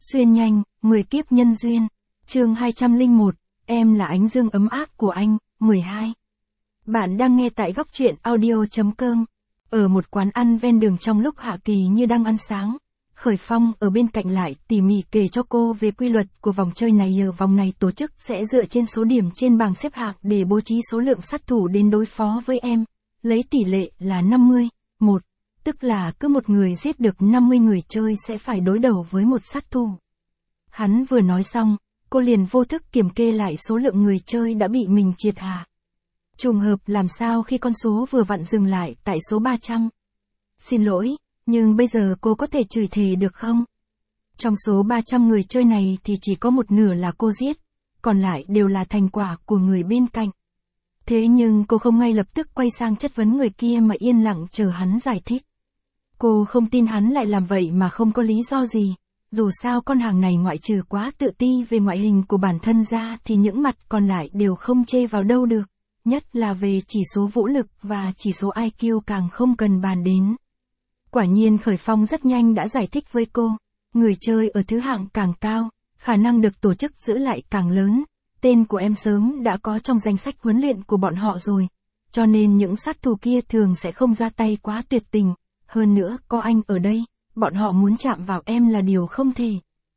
Xuyên nhanh, 10 kiếp nhân duyên. Chương 201, em là ánh dương ấm áp của anh, 12. Bạn đang nghe tại góc truyện audio.com. Ở một quán ăn ven đường trong lúc Hạ Kỳ như đang ăn sáng, Khởi Phong ở bên cạnh lại tỉ mỉ kể cho cô về quy luật của vòng chơi này. Ở vòng này tổ chức sẽ dựa trên số điểm trên bảng xếp hạng để bố trí số lượng sát thủ đến đối phó với em, lấy tỷ lệ là 50-1. Tức là cứ một người giết được 50 người chơi sẽ phải đối đầu với một sát thủ. Hắn vừa nói xong, cô liền vô thức kiểm kê lại số lượng người chơi đã bị mình triệt hạ. Trùng hợp làm sao khi con số vừa vặn dừng lại tại số 300. Xin lỗi, nhưng bây giờ cô có thể chửi thề được không? Trong số 300 người chơi này thì chỉ có một nửa là cô giết, còn lại đều là thành quả của người bên cạnh. Thế nhưng cô không ngay lập tức quay sang chất vấn người kia mà yên lặng chờ hắn giải thích. Cô không tin hắn lại làm vậy mà không có lý do gì. Dù sao con hàng này ngoại trừ quá tự ti về ngoại hình của bản thân ra thì những mặt còn lại đều không chê vào đâu được. Nhất là về chỉ số vũ lực và chỉ số IQ càng không cần bàn đến. Quả nhiên Khởi Phong rất nhanh đã giải thích với cô. Người chơi ở thứ hạng càng cao, khả năng được tổ chức giữ lại càng lớn. Tên của em sớm đã có trong danh sách huấn luyện của bọn họ rồi. Cho nên những sát thủ kia thường sẽ không ra tay quá tuyệt tình. Hơn nữa có anh ở đây, bọn họ muốn chạm vào em là điều không thể.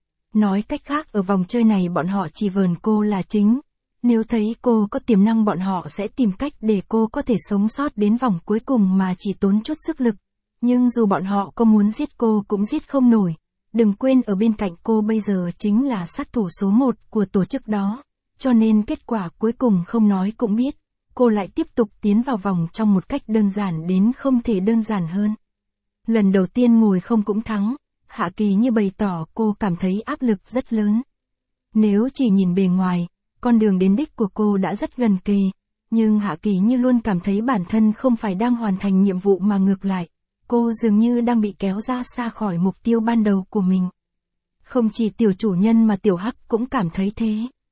Nói cách khác ở vòng chơi này bọn họ chỉ vờn cô là chính. Nếu thấy cô có tiềm năng bọn họ sẽ tìm cách để cô có thể sống sót đến vòng cuối cùng mà chỉ tốn chút sức lực. Nhưng dù bọn họ có muốn giết cô cũng giết không nổi. Đừng quên ở bên cạnh cô bây giờ chính là sát thủ số 1 của tổ chức đó. Cho nên kết quả cuối cùng không nói cũng biết. Cô lại tiếp tục tiến vào vòng trong một cách đơn giản đến không thể đơn giản hơn. Lần đầu tiên ngồi không cũng thắng, Hạ Kỳ như bày tỏ cô cảm thấy áp lực rất lớn. Nếu chỉ nhìn bề ngoài, con đường đến đích của cô đã rất gần kề, nhưng Hạ Kỳ như luôn cảm thấy bản thân không phải đang hoàn thành nhiệm vụ mà ngược lại, cô dường như đang bị kéo ra xa khỏi mục tiêu ban đầu của mình. Không chỉ tiểu chủ nhân mà tiểu Hắc cũng cảm thấy thế.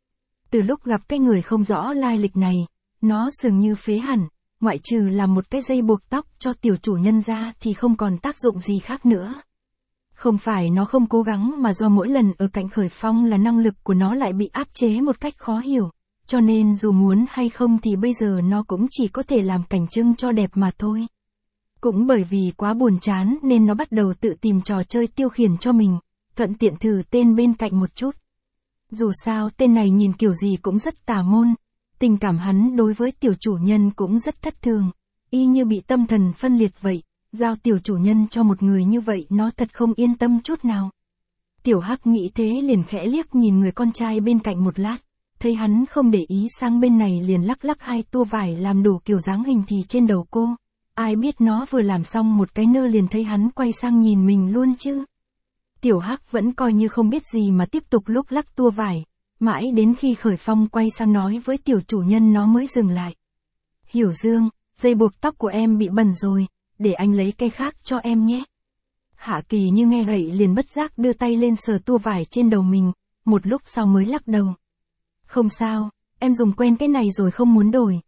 Từ lúc gặp cái người không rõ lai lịch này, nó dường như phế hẳn. Ngoại trừ làm một cái dây buộc tóc cho tiểu chủ nhân ra thì không còn tác dụng gì khác nữa. Không phải nó không cố gắng mà do mỗi lần ở cạnh Khởi Phong là năng lực của nó lại bị áp chế một cách khó hiểu. Cho nên dù muốn hay không thì bây giờ nó cũng chỉ có thể làm cảnh trưng cho đẹp mà thôi. Cũng bởi vì quá buồn chán nên nó bắt đầu tự tìm trò chơi tiêu khiển cho mình, thuận tiện thử tên bên cạnh một chút. Dù sao tên này nhìn kiểu gì cũng rất tà môn. Tình cảm hắn đối với tiểu chủ nhân cũng rất thất thường, y như bị tâm thần phân liệt vậy, giao tiểu chủ nhân cho một người như vậy nó thật không yên tâm chút nào. Tiểu Hắc nghĩ thế liền khẽ liếc nhìn người con trai bên cạnh một lát, thấy hắn không để ý sang bên này liền lắc lắc hai tua vải làm đủ kiểu dáng hình thì trên đầu cô. Ai biết nó vừa làm xong một cái nơ liền thấy hắn quay sang nhìn mình luôn chứ. Tiểu Hắc vẫn coi như không biết gì mà tiếp tục lúc lắc tua vải. Mãi đến khi Khởi Phong quay sang nói với tiểu chủ nhân nó mới dừng lại. Hiểu Dương, dây buộc tóc của em bị bẩn rồi, để anh lấy cây khác cho em nhé. Hạ Kỳ như nghe vậy liền bất giác đưa tay lên sờ tua vải trên đầu mình, một lúc sau mới lắc đầu. Không sao, em dùng quen cái này rồi không muốn đổi.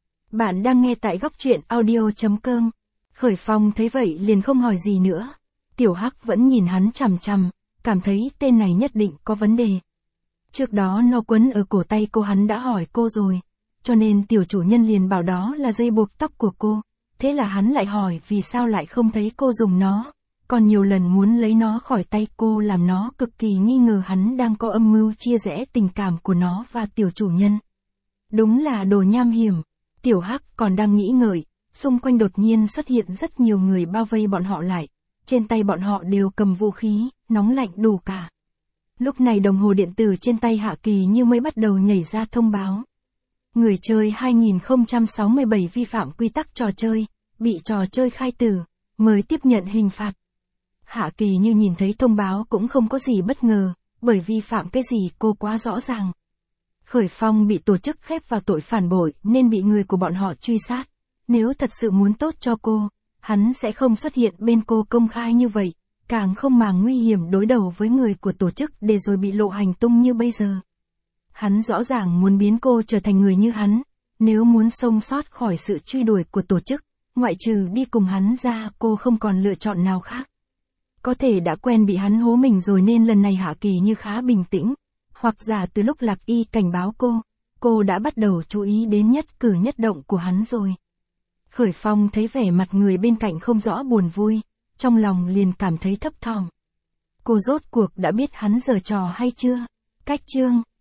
Bạn đang nghe tại góc truyện audio.com. Khởi Phong thấy vậy liền không hỏi gì nữa. Tiểu Hắc vẫn nhìn hắn chằm chằm, cảm thấy tên này nhất định có vấn đề. Trước đó nó quấn ở cổ tay cô hắn đã hỏi cô rồi, cho nên tiểu chủ nhân liền bảo đó là dây buộc tóc của cô. Thế là hắn lại hỏi vì sao lại không thấy cô dùng nó, còn nhiều lần muốn lấy nó khỏi tay cô làm nó cực kỳ nghi ngờ hắn đang có âm mưu chia rẽ tình cảm của nó và tiểu chủ nhân. Đúng là đồ nham hiểm. Tiểu Hắc còn đang nghĩ ngợi, xung quanh đột nhiên xuất hiện rất nhiều người bao vây bọn họ lại, trên tay bọn họ đều cầm vũ khí, nóng lạnh đủ cả. Lúc này đồng hồ điện tử trên tay Hạ Kỳ như mới bắt đầu nhảy ra thông báo. Người chơi 2067 vi phạm quy tắc trò chơi, bị trò chơi khai tử, mới tiếp nhận hình phạt. Hạ Kỳ như nhìn thấy thông báo cũng không có gì bất ngờ, bởi vi phạm cái gì cô quá rõ ràng. Khởi Phong bị tổ chức khép vào tội phản bội nên bị người của bọn họ truy sát. Nếu thật sự muốn tốt cho cô, hắn sẽ không xuất hiện bên cô công khai như vậy. Càng không màng nguy hiểm đối đầu với người của tổ chức để rồi bị lộ hành tung như bây giờ. Hắn rõ ràng muốn biến cô trở thành người như hắn, nếu muốn sống sót khỏi sự truy đuổi của tổ chức, ngoại trừ đi cùng hắn ra cô không còn lựa chọn nào khác. Có thể đã quen bị hắn hố mình rồi nên lần này Hạ Kỳ Như khá bình tĩnh. Hoặc giả từ lúc Lạc Y cảnh báo cô đã bắt đầu chú ý đến nhất cử nhất động của hắn rồi. Khởi Phong thấy vẻ mặt người bên cạnh không rõ buồn vui, trong lòng liền cảm thấy thấp thỏm. Cô rốt cuộc đã biết hắn giở trò hay chưa? Cách chương